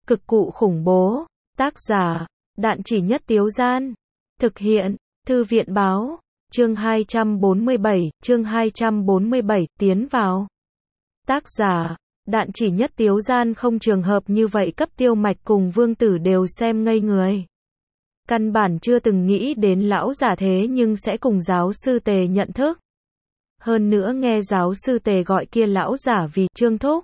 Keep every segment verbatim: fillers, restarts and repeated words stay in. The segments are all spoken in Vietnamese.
Cực cụ khủng bố. Tác giả, Đạn Chỉ Nhất Tiếu Gian. Thực hiện, Thư viện Báo. Chương hai trăm bốn mươi bảy, chương hai trăm bốn mươi bảy, tiến vào. Tác giả, Đạn Chỉ Nhất Tiếu Gian. Không trường hợp như vậy cấp Tiêu Mạch cùng Vương Tử đều xem ngây người. Căn bản chưa từng nghĩ đến lão giả thế nhưng sẽ cùng giáo sư Tề nhận thức. Hơn nữa nghe giáo sư Tề gọi kia lão giả vì Trương Thúc.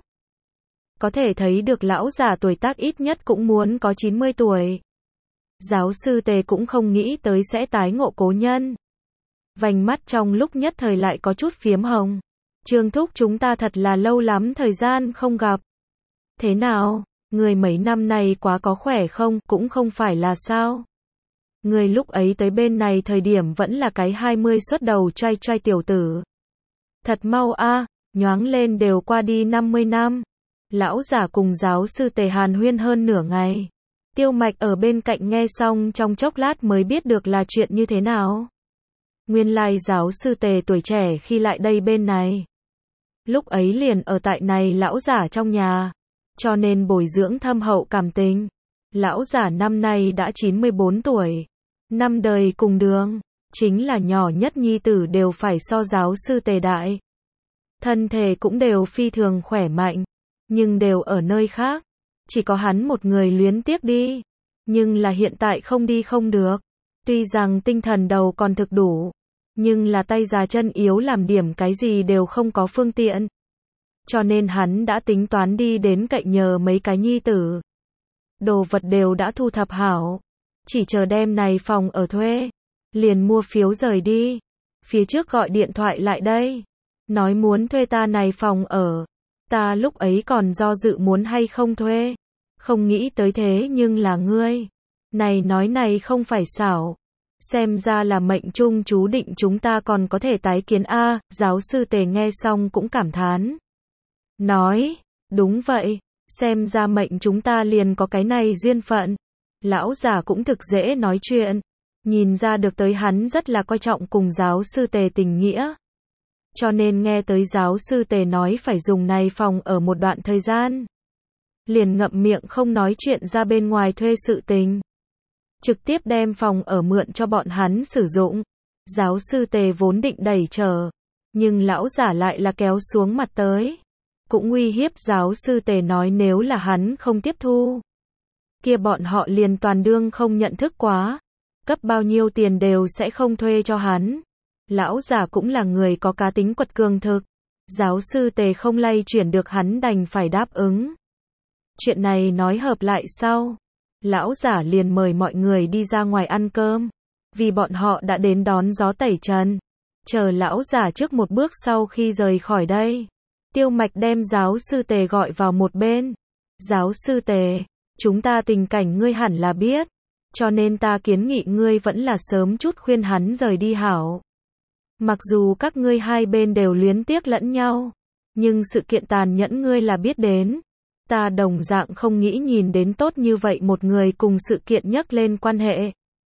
Có thể thấy được lão giả tuổi tác ít nhất cũng muốn có chín mươi tuổi. Giáo sư Tề cũng không nghĩ tới sẽ tái ngộ cố nhân. Vành mắt trong lúc nhất thời lại có chút phiếm hồng. Trương Thúc, chúng ta thật là lâu lắm thời gian không gặp. Thế nào, người mấy năm này quá có khỏe không? Cũng không phải là sao. Người lúc ấy tới bên này thời điểm vẫn là cái hai mươi xuất đầu trai trai tiểu tử. Thật mau a, nhoáng lên đều qua đi năm mươi năm. Lão giả cùng giáo sư Tề hàn huyên hơn nửa ngày. Tiêu Mạch ở bên cạnh nghe xong trong chốc lát mới biết được là chuyện như thế nào. Nguyên lai giáo sư Tề tuổi trẻ khi lại đây bên này. Lúc ấy liền ở tại này lão giả trong nhà. Cho nên bồi dưỡng thâm hậu cảm tình. Lão giả năm nay đã chín mươi bốn tuổi. Năm đời cùng đường. Chính là nhỏ nhất nhi tử đều phải so giáo sư Tề đại. Thân thể cũng đều phi thường khỏe mạnh. Nhưng đều ở nơi khác. Chỉ có hắn một người luyến tiếc đi. Nhưng là hiện tại không đi không được. Tuy rằng tinh thần đầu còn thực đủ. Nhưng là tay già chân yếu làm điểm cái gì đều không có phương tiện. Cho nên hắn đã tính toán đi đến cậy nhờ mấy cái nhi tử. Đồ vật đều đã thu thập hảo. Chỉ chờ đem này phòng ở thuê. Liền mua phiếu rời đi. Phía trước gọi điện thoại lại đây. Nói muốn thuê ta này phòng ở. Ta lúc ấy còn do dự muốn hay không thuê. Không nghĩ tới thế nhưng là ngươi. Này nói này không phải xảo. Xem ra là mệnh trung chú định chúng ta còn có thể tái kiến a. Giáo sư Tề nghe xong cũng cảm thán. Nói, đúng vậy. Xem ra mệnh chúng ta liền có cái này duyên phận. Lão già cũng thực dễ nói chuyện. Nhìn ra được tới hắn rất là coi trọng cùng giáo sư Tề tình nghĩa. Cho nên nghe tới giáo sư Tề nói phải dùng này phòng ở một đoạn thời gian. Liền ngậm miệng không nói chuyện ra bên ngoài thuê sự tình. Trực tiếp đem phòng ở mượn cho bọn hắn sử dụng. Giáo sư Tề vốn định đẩy trở. Nhưng lão giả lại là kéo xuống mặt tới. Cũng uy hiếp giáo sư Tề nói nếu là hắn không tiếp thu. Kia bọn họ liền toàn đương không nhận thức quá. Cấp bao nhiêu tiền đều sẽ không thuê cho hắn. Lão giả cũng là người có cá tính quật cường thực. Giáo sư Tề không lay chuyển được hắn đành phải đáp ứng. Chuyện này nói hợp lại sau. Lão giả liền mời mọi người đi ra ngoài ăn cơm. Vì bọn họ đã đến đón gió tẩy trần. Chờ lão giả trước một bước sau khi rời khỏi đây. Tiêu Mạch đem giáo sư Tề gọi vào một bên. Giáo sư Tề, chúng ta tình cảnh ngươi hẳn là biết. Cho nên ta kiến nghị ngươi vẫn là sớm chút khuyên hắn rời đi hảo. Mặc dù các ngươi hai bên đều luyến tiếc lẫn nhau. Nhưng sự kiện tàn nhẫn ngươi là biết đến. Ta đồng dạng không nghĩ nhìn đến tốt như vậy một người cùng sự kiện nhắc lên quan hệ.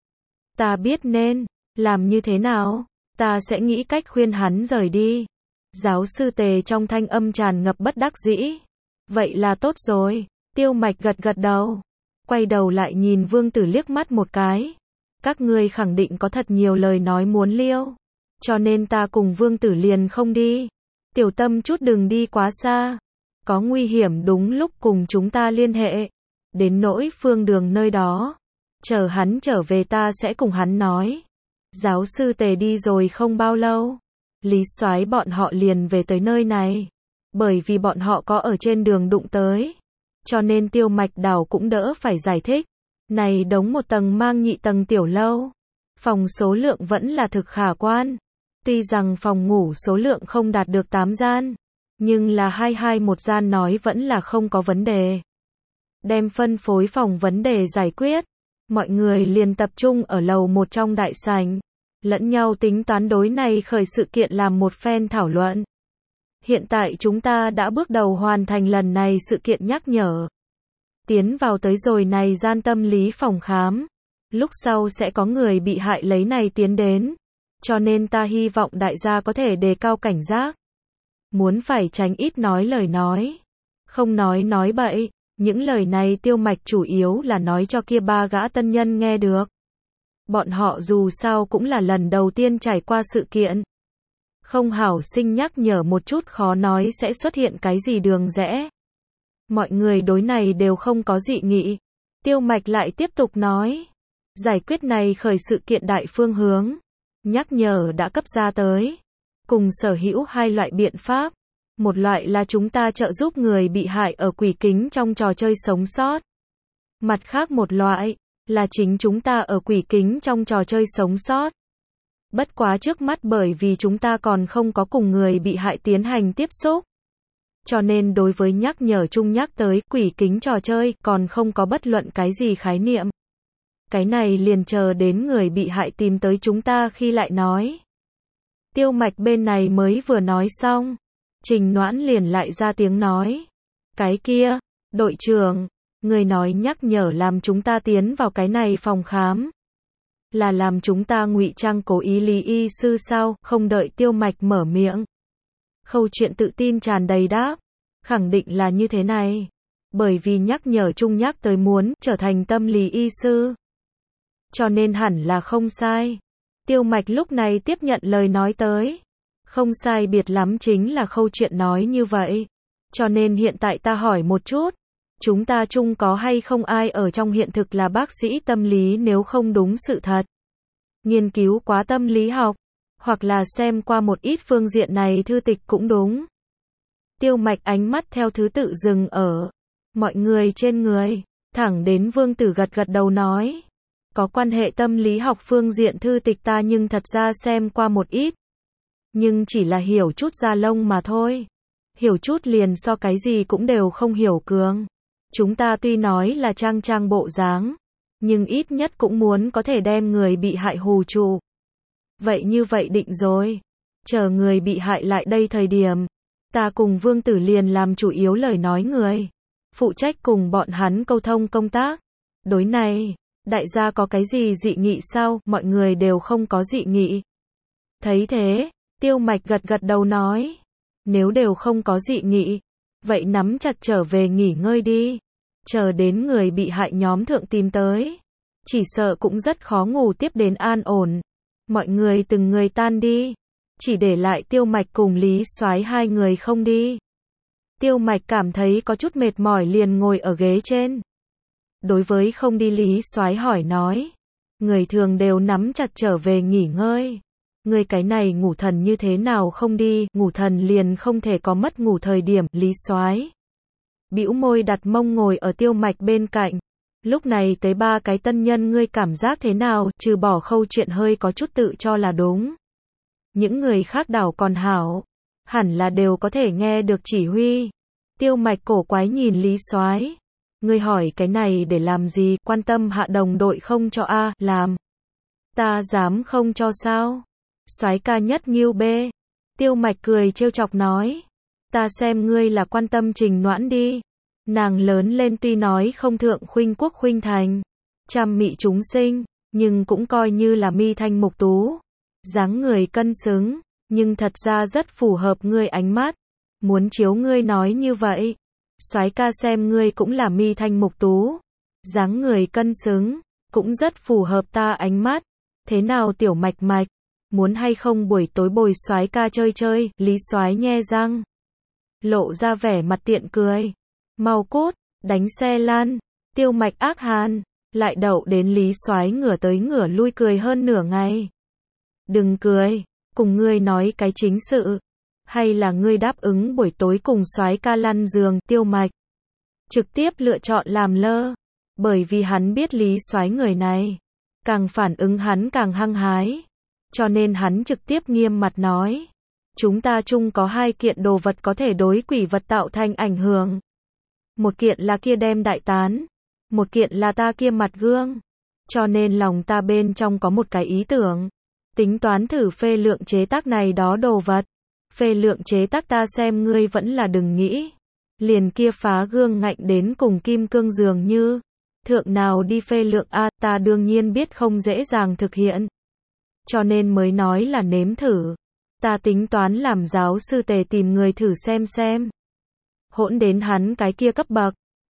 Ta biết nên làm như thế nào. Ta sẽ nghĩ cách khuyên hắn rời đi. Giáo sư Tề trong thanh âm tràn ngập bất đắc dĩ. Vậy là tốt rồi. Tiêu Mạch gật gật đầu. Quay đầu lại nhìn Vương Tử liếc mắt một cái. Các ngươi khẳng định có thật nhiều lời nói muốn liêu. Cho nên ta cùng Vương Tử liền không đi. Tiểu Tâm chút đừng đi quá xa. Có nguy hiểm đúng lúc cùng chúng ta liên hệ. Đến nỗi Phương Đường nơi đó. Chờ hắn trở về ta sẽ cùng hắn nói. Giáo sư Tề đi rồi không bao lâu. Lý Soái bọn họ liền về tới nơi này. Bởi vì bọn họ có ở trên đường đụng tới. Cho nên Tiêu Mạch Đào cũng đỡ phải giải thích. Này đống một tầng mang nhị tầng tiểu lâu. Phòng số lượng vẫn là thực khả quan. Tuy rằng phòng ngủ số lượng không đạt được tám gian. Nhưng là hai hai một gian nói vẫn là không có vấn đề. Đem phân phối phòng vấn đề giải quyết. Mọi người liền tập trung ở lầu một trong đại sảnh. Lẫn nhau tính toán đối này khởi sự kiện làm một phen thảo luận. Hiện tại chúng ta đã bước đầu hoàn thành lần này sự kiện nhắc nhở. Tiến vào tới rồi này gian tâm lý phòng khám. Lúc sau sẽ có người bị hại lấy này tiến đến. Cho nên ta hy vọng đại gia có thể đề cao cảnh giác. Muốn phải tránh ít nói lời nói. Không nói nói bậy. Những lời này Tiêu Mạch chủ yếu là nói cho kia ba gã tân nhân nghe được. Bọn họ dù sao cũng là lần đầu tiên trải qua sự kiện. Không hảo sinh nhắc nhở một chút khó nói sẽ xuất hiện cái gì đường rẽ. Mọi người đối này đều không có dị nghị. Tiêu Mạch lại tiếp tục nói. Giải quyết này khởi sự kiện đại phương hướng. Nhắc nhở đã cấp ra tới. Cùng sở hữu hai loại biện pháp. Một loại là chúng ta trợ giúp người bị hại ở quỷ kính trong trò chơi sống sót. Mặt khác một loại là chính chúng ta ở quỷ kính trong trò chơi sống sót. Bất quá trước mắt bởi vì chúng ta còn không có cùng người bị hại tiến hành tiếp xúc. Cho nên đối với nhắc nhở chung nhắc tới quỷ kính trò chơi còn không có bất luận cái gì khái niệm. Cái này liền chờ đến người bị hại tìm tới chúng ta khi lại nói. Tiêu Mạch bên này mới vừa nói xong. Trình Noãn liền lại ra tiếng nói. Cái kia, đội trưởng, người nói nhắc nhở làm chúng ta tiến vào cái này phòng khám. Là làm chúng ta ngụy trang cố ý lý y sư sao, không đợi Tiêu Mạch mở miệng. Khâu Chuyện tự tin tràn đầy đáp. Khẳng định là như thế này. Bởi vì nhắc nhở chung nhắc tới muốn trở thành tâm lý y sư. Cho nên hẳn là không sai. Tiêu Mạch lúc này tiếp nhận lời nói tới. Không sai biệt lắm chính là Khâu Chuyện nói như vậy. Cho nên hiện tại ta hỏi một chút. Chúng ta chung có hay không ai ở trong hiện thực là bác sĩ tâm lý nếu không đúng sự thật. Nghiên cứu quá tâm lý học. Hoặc là xem qua một ít phương diện này thư tịch cũng đúng. Tiêu Mạch ánh mắt theo thứ tự dừng ở mọi người trên người. Thẳng đến Vương Tử gật gật đầu nói. Có quan hệ tâm lý học phương diện thư tịch ta nhưng thật ra xem qua một ít. Nhưng chỉ là hiểu chút da lông mà thôi. Hiểu chút liền so cái gì cũng đều không hiểu cường. Chúng ta tuy nói là trang trang bộ dáng. Nhưng ít nhất cũng muốn có thể đem người bị hại hù trụ. Vậy như vậy định rồi. Chờ người bị hại lại đây thời điểm. Ta cùng Vương Tử liền làm chủ yếu lời nói người. Phụ trách cùng bọn hắn câu thông công tác. Đối này, đại gia có cái gì dị nghị sao? Mọi người đều không có dị nghị. Thấy thế, Tiêu Mạch gật gật đầu nói. Nếu đều không có dị nghị, vậy nắm chặt trở về nghỉ ngơi đi. Chờ đến người bị hại nhóm thượng tìm tới. Chỉ sợ cũng rất khó ngủ tiếp đến an ổn. Mọi người từng người tan đi. Chỉ để lại Tiêu Mạch cùng Lý Soái hai người không đi. Tiêu Mạch cảm thấy có chút mệt mỏi liền ngồi ở ghế trên. Đối với không đi Lý Soái hỏi nói. Người thường đều nắm chặt trở về nghỉ ngơi. Người cái này ngủ thần như thế nào không đi, ngủ thần liền không thể có mất ngủ thời điểm, Lý Soái. Bĩu môi đặt mông ngồi ở Tiêu Mạch bên cạnh. Lúc này tới ba cái tân nhân ngươi cảm giác thế nào, trừ bỏ Khâu Chuyện hơi có chút tự cho là đúng. Những người khác đảo còn hảo. Hẳn là đều có thể nghe được chỉ huy. Tiêu Mạch cổ quái nhìn Lý Soái. Ngươi hỏi cái này để làm gì, quan tâm hạ đồng đội không cho a, làm. Ta dám không cho sao? Soái ca nhất nghiêu bê. Tiêu Mạch cười trêu chọc nói. Ta xem ngươi là quan tâm Trình Noãn đi. Nàng lớn lên tuy nói không thượng khuynh quốc khuynh thành. Trăm mị chúng sinh, nhưng cũng coi như là mi thanh mục tú. Dáng người cân xứng, nhưng thật ra rất phù hợp ngươi ánh mắt. Muốn chiếu ngươi nói như vậy. Soái ca xem ngươi cũng là mi thanh mục tú. Dáng người cân xứng, cũng rất phù hợp ta ánh mắt. Thế nào Tiểu Mạch Mạch? Muốn hay không buổi tối bồi Soái ca chơi chơi? Lý Soái nhe răng. Lộ ra vẻ mặt tiện cười. Mau cút, đánh xe lan. Tiêu Mạch ác hàn. Lại đậu đến Lý Soái ngửa tới ngửa lui cười hơn nửa ngày. Đừng cười, cùng ngươi nói cái chính sự. Hay là ngươi đáp ứng buổi tối cùng Soái ca lăn giường? Tiêu Mạch trực tiếp lựa chọn làm lơ. Bởi vì hắn biết Lý Soái người này. Càng phản ứng hắn càng hăng hái. Cho nên hắn trực tiếp nghiêm mặt nói. Chúng ta chung có hai kiện đồ vật có thể đối quỷ vật tạo thành ảnh hưởng. Một kiện là kia đem đại tán. Một kiện là ta kia mặt gương. Cho nên lòng ta bên trong có một cái ý tưởng. Tính toán thử phê lượng chế tác này đó đồ vật. Phê lượng chế tác ta xem ngươi vẫn là đừng nghĩ. Liền kia phá gương ngạnh đến cùng kim cương dường như. Thượng nào đi phê lượng a, ta đương nhiên biết không dễ dàng thực hiện. Cho nên mới nói là nếm thử. Ta tính toán làm giáo sư tề tìm người thử xem xem. Hỗn đến hắn cái kia cấp bậc.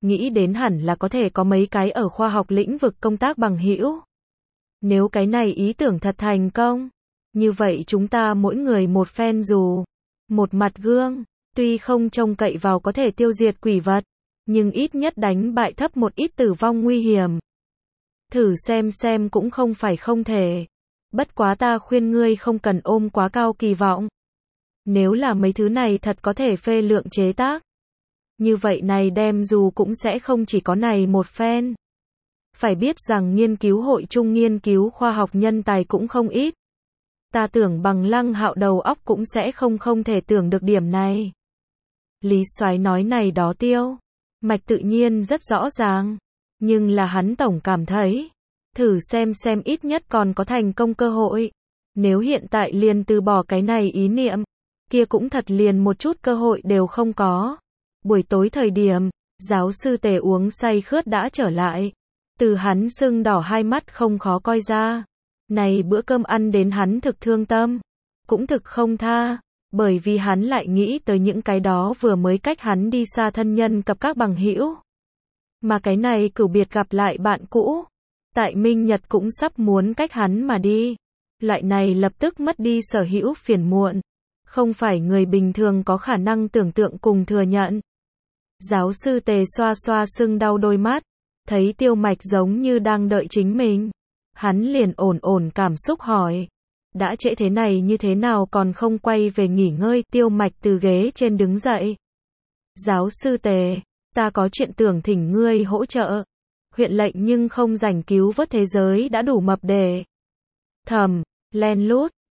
nghĩ đến hẳn là có thể có mấy cái ở khoa học lĩnh vực công tác bằng hữu. Nếu cái này ý tưởng thật thành công, như vậy chúng ta mỗi người một phen dù, một mặt gương, tuy không trông cậy vào có thể tiêu diệt quỷ vật, nhưng ít nhất đánh bại thấp một ít tử vong nguy hiểm. Thử xem xem cũng không phải không thể. Bất quá ta khuyên ngươi không cần ôm quá cao kỳ vọng. Nếu là mấy thứ này thật có thể phê lượng chế tác, như vậy này đem dù cũng sẽ không chỉ có này một phen. Phải biết rằng nghiên cứu hội chung nghiên cứu khoa học nhân tài cũng không ít. Ta tưởng bằng Lăng Hạo đầu óc cũng sẽ không không thể tưởng được điểm này. Lý Soái nói này đó Tiêu Mạch tự nhiên rất rõ ràng, nhưng là hắn tổng cảm thấy, thử xem xem ít nhất còn có thành công cơ hội. Nếu hiện tại liền từ bỏ cái này ý niệm, kia cũng thật liền một chút cơ hội đều không có. Buổi tối thời điểm, giáo sư Tề uống say khướt đã trở lại. Từ hắn sưng đỏ hai mắt không khó coi ra. Này bữa cơm ăn đến hắn thực thương tâm, cũng thực không tha, bởi vì hắn lại nghĩ tới những cái đó vừa mới cách hắn đi xa thân nhân cặp các bằng hữu. Mà cái này cửu biệt gặp lại bạn cũ, tại Minh Nhật cũng sắp muốn cách hắn mà đi. Loại này lập tức mất đi sở hữu phiền muộn, không phải người bình thường có khả năng tưởng tượng cùng thừa nhận. Giáo sư Tề xoa xoa sưng đau đôi mắt, thấy Tiêu Mạch giống như đang đợi chính mình. Hắn liền ổn ổn cảm xúc hỏi. Đã trễ thế này như thế nào còn không quay về nghỉ ngơi? Tiêu Mạch từ ghế trên đứng dậy. Giáo sư Tề, ta có chuyện tưởng thỉnh ngươi hỗ trợ. Huyện lệnh nhưng không rảnh cứu vớt thế giới đã đủ mập để. Thầm, len lút,